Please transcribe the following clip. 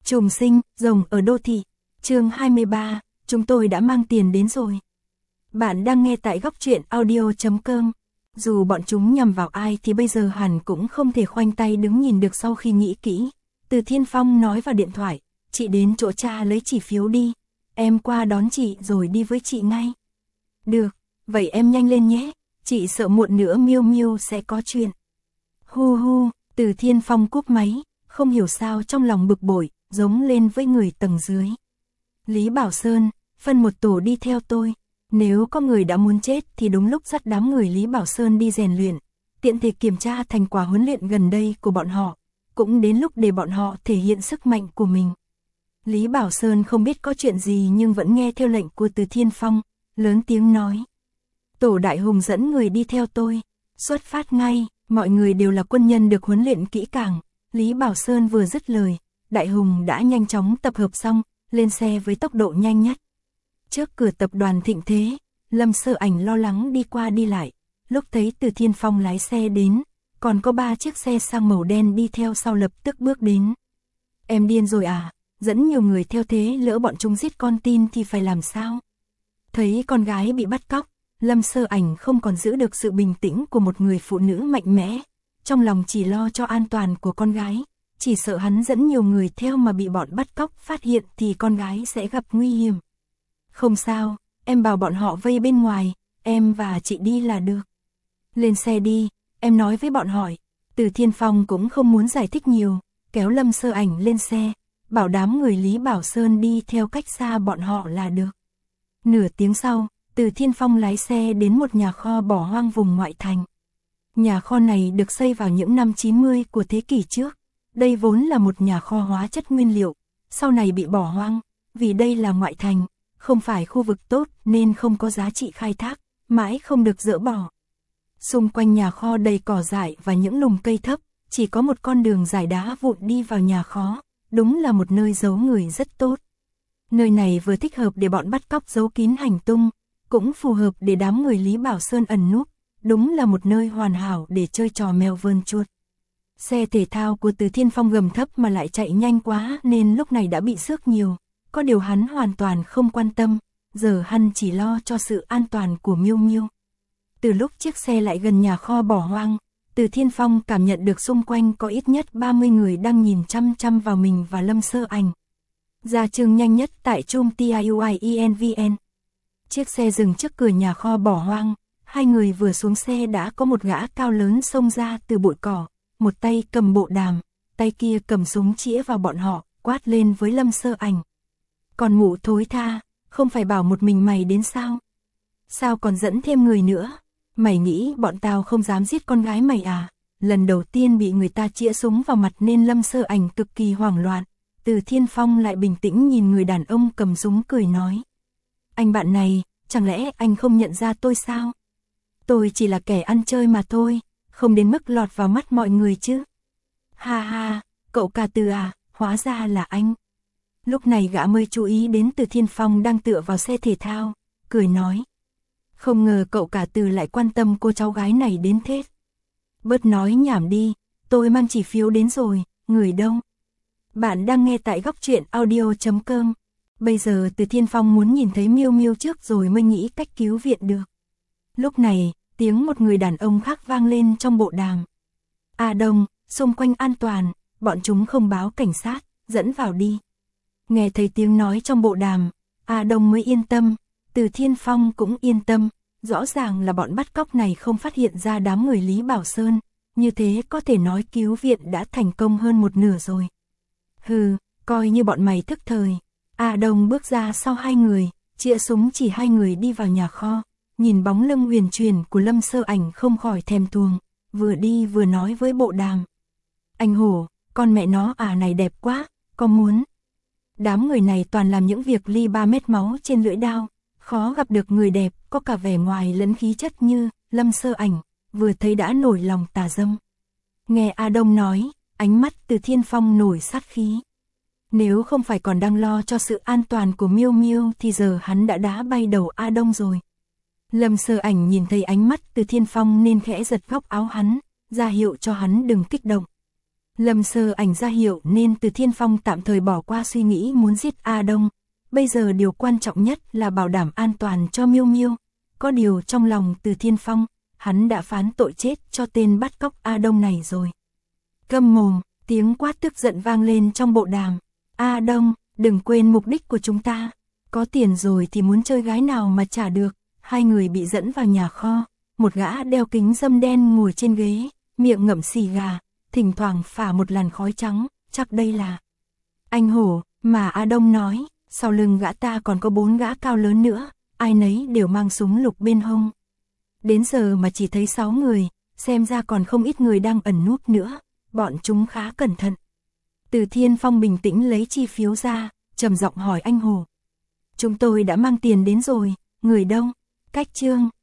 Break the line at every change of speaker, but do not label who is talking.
Trùng sinh, rồng ở đô thị. Chương 23, chúng tôi đã mang tiền đến rồi. Bạn đang nghe tại góc truyện audio.com. Dù bọn chúng nhằm vào ai thì bây giờ hẳn cũng không thể khoanh tay đứng nhìn được sau khi nghĩ kỹ. Từ Thiên Phong nói vào điện thoại, chị đến chỗ cha lấy chỉ phiếu đi. Em qua đón chị rồi đi với chị ngay. Được, vậy em nhanh lên nhé, chị sợ muộn nữa Miêu Miêu sẽ có chuyện. Hu hu, Từ Thiên Phong cúp máy, không hiểu sao trong lòng bực bội, giống lên với người tầng dưới. Lý Bảo Sơn, phân một tổ đi theo tôi. Nếu có người đã muốn chết thì đúng lúc dắt đám người Lý Bảo Sơn đi rèn luyện, tiện thể kiểm tra thành quả huấn luyện gần đây của bọn họ, cũng đến lúc để bọn họ thể hiện sức mạnh của mình. Lý Bảo Sơn không biết có chuyện gì nhưng vẫn nghe theo lệnh của Từ Thiên Phong, lớn tiếng nói. Tổ Đại Hùng dẫn người đi theo tôi, xuất phát ngay, mọi người đều là quân nhân được huấn luyện kỹ càng. Lý Bảo Sơn vừa dứt lời, Đại Hùng đã nhanh chóng tập hợp xong, lên xe với tốc độ nhanh nhất. Trước cửa tập đoàn Thịnh Thế, Lâm Sơ Ảnh lo lắng đi qua đi lại, lúc thấy Từ Thiên Phong lái xe đến, còn có 3 chiếc xe sang màu đen đi theo sau lập tức bước đến. Em điên rồi à, dẫn nhiều người theo thế lỡ bọn chúng giết con tin thì phải làm sao? Thấy con gái bị bắt cóc, Lâm Sơ Ảnh không còn giữ được sự bình tĩnh của một người phụ nữ mạnh mẽ, trong lòng chỉ lo cho an toàn của con gái, chỉ sợ hắn dẫn nhiều người theo mà bị bọn bắt cóc phát hiện thì con gái sẽ gặp nguy hiểm. Không sao, em bảo bọn họ vây bên ngoài, em và chị đi là được. Lên xe đi, em nói với bọn họ. Từ Thiên Phong cũng không muốn giải thích nhiều, kéo Lâm Sơ Ảnh lên xe, bảo đám người Lý Bảo Sơn đi theo cách xa bọn họ là được. Nửa tiếng sau, Từ Thiên Phong lái xe đến một nhà kho bỏ hoang vùng ngoại thành. Nhà kho này được xây vào những năm 90 của thế kỷ trước. Đây vốn là một nhà kho hóa chất nguyên liệu, sau này bị bỏ hoang, vì đây là ngoại thành, không phải khu vực tốt nên không có giá trị khai thác, mãi không được dỡ bỏ. Xung quanh nhà kho đầy cỏ dại và những lùm cây thấp, chỉ có một con đường dài đá vụn đi vào nhà kho, đúng là một nơi giấu người rất tốt. Nơi này vừa thích hợp để bọn bắt cóc giấu kín hành tung, cũng phù hợp để đám người Lý Bảo Sơn ẩn núp, đúng là một nơi hoàn hảo để chơi trò mèo vờn chuột. Xe thể thao của Từ Thiên Phong gầm thấp mà lại chạy nhanh quá nên lúc này đã bị xước nhiều, có điều hắn hoàn toàn không quan tâm, giờ hắn chỉ lo cho sự an toàn của Miêu Miêu. Từ lúc chiếc xe lại gần nhà kho bỏ hoang, Từ Thiên Phong cảm nhận được xung quanh có ít nhất 30 người đang nhìn chăm chăm vào mình và Lâm Sơ Ảnh. Ra trường nhanh nhất tại Trung TIUIENVN. Chiếc xe dừng trước cửa nhà kho bỏ hoang, hai người vừa xuống xe đã có một gã cao lớn xông ra từ bụi cỏ, một tay cầm bộ đàm, tay kia cầm súng chĩa vào bọn họ, quát lên với Lâm Sơ Ảnh. Còn mụ thối tha, không phải bảo một mình mày đến sao? Sao còn dẫn thêm người nữa? Mày nghĩ bọn tao không dám giết con gái mày à? Lần đầu tiên bị người ta chĩa súng vào mặt nên Lâm Sơ Ảnh cực kỳ hoảng loạn. Từ Thiên Phong lại bình tĩnh nhìn người đàn ông cầm súng cười nói. Anh bạn này, chẳng lẽ anh không nhận ra tôi sao? Tôi chỉ là kẻ ăn chơi mà thôi, không đến mức lọt vào mắt mọi người chứ. Ha ha, cậu cả Từ à, hóa ra là anh. Lúc này gã mới chú ý đến Từ Thiên Phong đang tựa vào xe thể thao, cười nói. Không ngờ cậu cả Từ lại quan tâm cô cháu gái này đến thế. Bớt nói nhảm đi, tôi mang chỉ phiếu đến rồi, người đâu? Bạn đang nghe tại góc truyện audio.com. Bây giờ Từ Thiên Phong muốn nhìn thấy Miêu Miêu trước rồi mới nghĩ cách cứu viện được. Lúc này, tiếng một người đàn ông khác vang lên trong bộ đàm. À Đông, xung quanh an toàn, bọn chúng không báo cảnh sát, dẫn vào đi. Nghe thấy tiếng nói trong bộ đàm, A Đông mới yên tâm, Từ Thiên Phong cũng yên tâm, rõ ràng là bọn bắt cóc này không phát hiện ra đám người Lý Bảo Sơn, như thế có thể nói cứu viện đã thành công hơn một nửa rồi. Hừ, coi như bọn mày thức thời. A Đông bước ra sau hai người, chĩa súng chỉ hai người đi vào nhà kho, nhìn bóng lưng huyền chuyển của Lâm Sơ Ảnh không khỏi thèm thuồng, vừa đi vừa nói với bộ đàm. Anh Hổ, con mẹ nó à này đẹp quá, có muốn. Đám người này toàn làm những việc ly 3 mét máu trên lưỡi đao, khó gặp được người đẹp, có cả vẻ ngoài lẫn khí chất như Lâm Sơ Ảnh, vừa thấy đã nổi lòng tà dâm. Nghe A Đông nói, ánh mắt Từ Thiên Phong nổi sát khí. Nếu không phải còn đang lo cho sự an toàn của Miêu Miêu thì giờ hắn đã đá bay đầu A Đông rồi. Lâm Sơ Ảnh nhìn thấy ánh mắt Từ Thiên Phong nên khẽ giật góc áo hắn, ra hiệu cho hắn đừng kích động. Lâm Sơ Ảnh ra hiệu nên Từ Thiên Phong tạm thời bỏ qua suy nghĩ muốn giết A Đông. Bây giờ điều quan trọng nhất là bảo đảm an toàn cho Miêu Miêu. Có điều trong lòng Từ Thiên Phong, hắn đã phán tội chết cho tên bắt cóc A Đông này rồi. Câm mồm, tiếng quát tức giận vang lên trong bộ đàm. A Đông, đừng quên mục đích của chúng ta. Có tiền rồi thì muốn chơi gái nào mà trả được. Hai người bị dẫn vào nhà kho. Một gã đeo kính râm đen ngồi trên ghế, miệng ngậm xì gà, thỉnh thoảng phả một làn khói trắng, chắc đây là anh hổ mà A Đông nói. Sau lưng gã ta còn có 4 gã cao lớn nữa, ai nấy đều mang súng lục bên hông. Đến giờ mà chỉ thấy 6 người, xem ra còn không ít người đang ẩn núp nữa, bọn chúng khá cẩn thận. Từ Thiên Phong bình tĩnh lấy chi phiếu ra, trầm giọng hỏi anh hổ. Chúng tôi đã mang tiền đến rồi, người đâu? Cách Trương,